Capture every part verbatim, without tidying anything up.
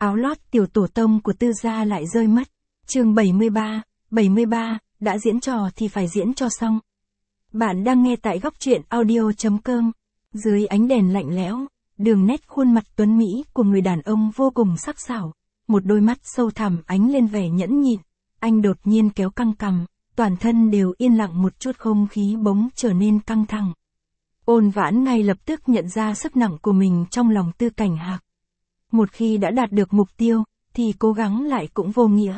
áo lót tiểu tổ tông của Tư gia lại rơi mất. Chương bảy mươi ba, bảy mươi ba, đã diễn trò thì phải diễn cho xong. Bạn đang nghe tại góc truyện audio chấm com. Dưới ánh đèn lạnh lẽo, đường nét khuôn mặt tuấn mỹ của người đàn ông vô cùng sắc sảo, một đôi mắt sâu thẳm ánh lên vẻ nhẫn nhịn. Anh đột nhiên kéo căng cằm, toàn thân đều yên lặng, một chút không khí bỗng trở nên căng thẳng. Ôn Vãn ngay lập tức nhận ra sức nặng của mình trong lòng Tư Cảnh Hạc. Một khi đã đạt được mục tiêu, thì cố gắng lại cũng vô nghĩa.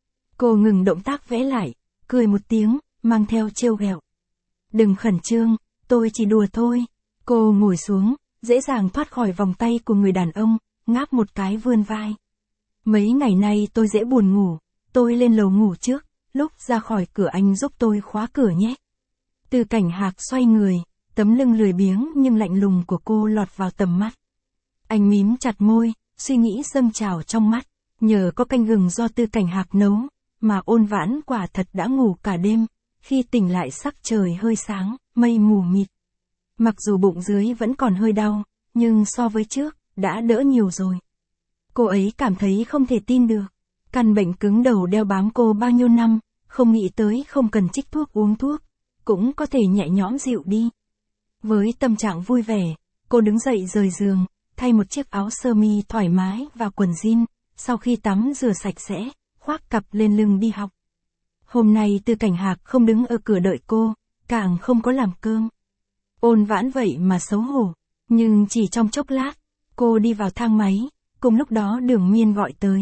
Cô ngừng động tác vẽ lại, cười một tiếng, mang theo trêu ghẹo. Đừng khẩn trương, tôi chỉ đùa thôi. Cô ngồi xuống, dễ dàng thoát khỏi vòng tay của người đàn ông, ngáp một cái vươn vai. Mấy ngày nay tôi dễ buồn ngủ, tôi lên lầu ngủ trước, lúc ra khỏi cửa anh giúp tôi khóa cửa nhé. Tư Cảnh Hạc xoay người, tấm lưng lười biếng nhưng lạnh lùng của cô lọt vào tầm mắt. Anh mím chặt môi, suy nghĩ dâng trào trong mắt. Nhờ có canh gừng do Tư Cảnh Hạc nấu, mà Ôn Vãn quả thật đã ngủ cả đêm. Khi tỉnh lại sắc trời hơi sáng, mây mù mịt. Mặc dù bụng dưới vẫn còn hơi đau, nhưng so với trước, đã đỡ nhiều rồi. Cô ấy cảm thấy không thể tin được. Căn bệnh cứng đầu đeo bám cô bao nhiêu năm, không nghĩ tới không cần trích thuốc uống thuốc, cũng có thể nhẹ nhõm dịu đi. Với tâm trạng vui vẻ, cô đứng dậy rời giường, thay một chiếc áo sơ mi thoải mái và quần jean, sau khi tắm rửa sạch sẽ, khoác cặp lên lưng đi học. Hôm nay Tư Cảnh Hạc không đứng ở cửa đợi cô, càng không có làm cơm. Ôn Vãn vậy mà xấu hổ, nhưng chỉ trong chốc lát, cô đi vào thang máy, cùng lúc đó Đường Miên gọi tới.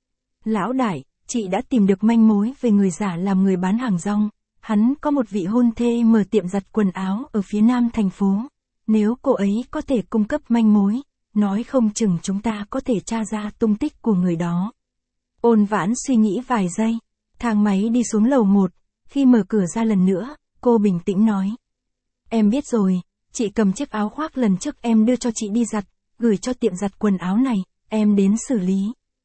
Lão đại, chị đã tìm được manh mối về người giả làm người bán hàng rong. Hắn có một vị hôn thê mở tiệm giặt quần áo ở phía nam thành phố. Nếu cô ấy có thể cung cấp manh mối, nói không chừng chúng ta có thể tra ra tung tích của người đó. Ôn Vãn suy nghĩ vài giây, thang máy đi xuống lầu một, khi mở cửa ra lần nữa, cô bình tĩnh nói. Em biết rồi, chị cầm chiếc áo khoác lần trước em đưa cho chị đi giặt, gửi cho tiệm giặt quần áo này, em đến xử lý.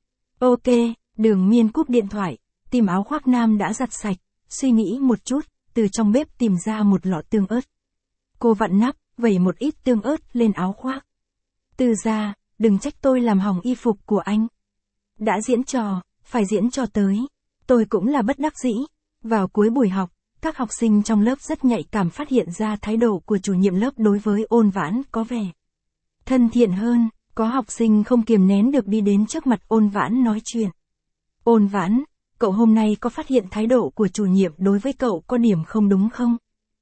Ok, Đường Miên cúp điện thoại, tìm áo khoác nam đã giặt sạch, suy nghĩ một chút, từ trong bếp tìm ra một lọ tương ớt. Cô vặn nắp, vẩy một ít tương ớt lên áo khoác. Tư gia, đừng trách tôi làm hỏng y phục của anh. Đã diễn trò, phải diễn cho tới. Tôi cũng là bất đắc dĩ. Vào cuối buổi học, các học sinh trong lớp rất nhạy cảm phát hiện ra thái độ của chủ nhiệm lớp đối với Ôn Vãn có vẻ thân thiện hơn, có học sinh không kiềm nén được đi đến trước mặt Ôn Vãn nói chuyện. Ôn Vãn, cậu hôm nay có phát hiện thái độ của chủ nhiệm đối với cậu có điểm không đúng không?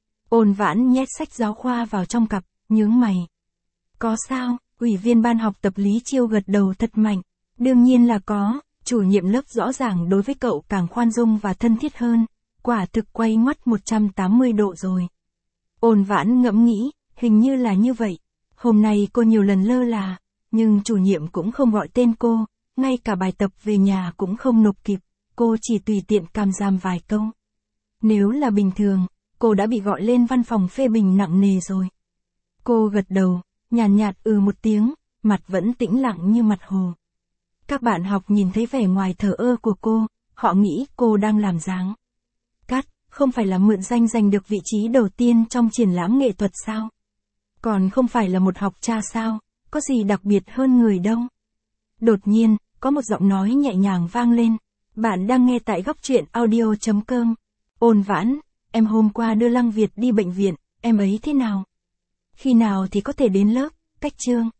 Ôn Vãn nhét sách giáo khoa vào trong cặp, nhướng mày. Có sao? Ủy viên ban học tập Lý Chiêu gật đầu thật mạnh. Đương nhiên là có, chủ nhiệm lớp rõ ràng đối với cậu càng khoan dung và thân thiết hơn, quả thực quay ngoắt một trăm tám mươi độ rồi. Ôn Vãn ngẫm nghĩ, hình như là như vậy. Hôm nay cô nhiều lần lơ là, nhưng chủ nhiệm cũng không gọi tên cô, ngay cả bài tập về nhà cũng không nộp kịp, cô chỉ tùy tiện càm ràm vài câu. Nếu là bình thường, cô đã bị gọi lên văn phòng phê bình nặng nề rồi. Cô gật đầu, nhàn nhạt, nhạt ừ một tiếng, mặt vẫn tĩnh lặng như mặt hồ. Các bạn học nhìn thấy vẻ ngoài thờ ơ của cô, họ nghĩ cô đang làm dáng. Cắt, không phải là mượn danh giành được vị trí đầu tiên trong triển lãm nghệ thuật sao? Còn không phải là một học trò sao, có gì đặc biệt hơn người đâu. Đột nhiên, có một giọng nói nhẹ nhàng vang lên. Bạn đang nghe tại góc truyện audio chấm com. Ôn Vãn, em hôm qua đưa Lăng Việt đi bệnh viện, em ấy thế nào? Khi nào thì có thể đến lớp? Cách chương.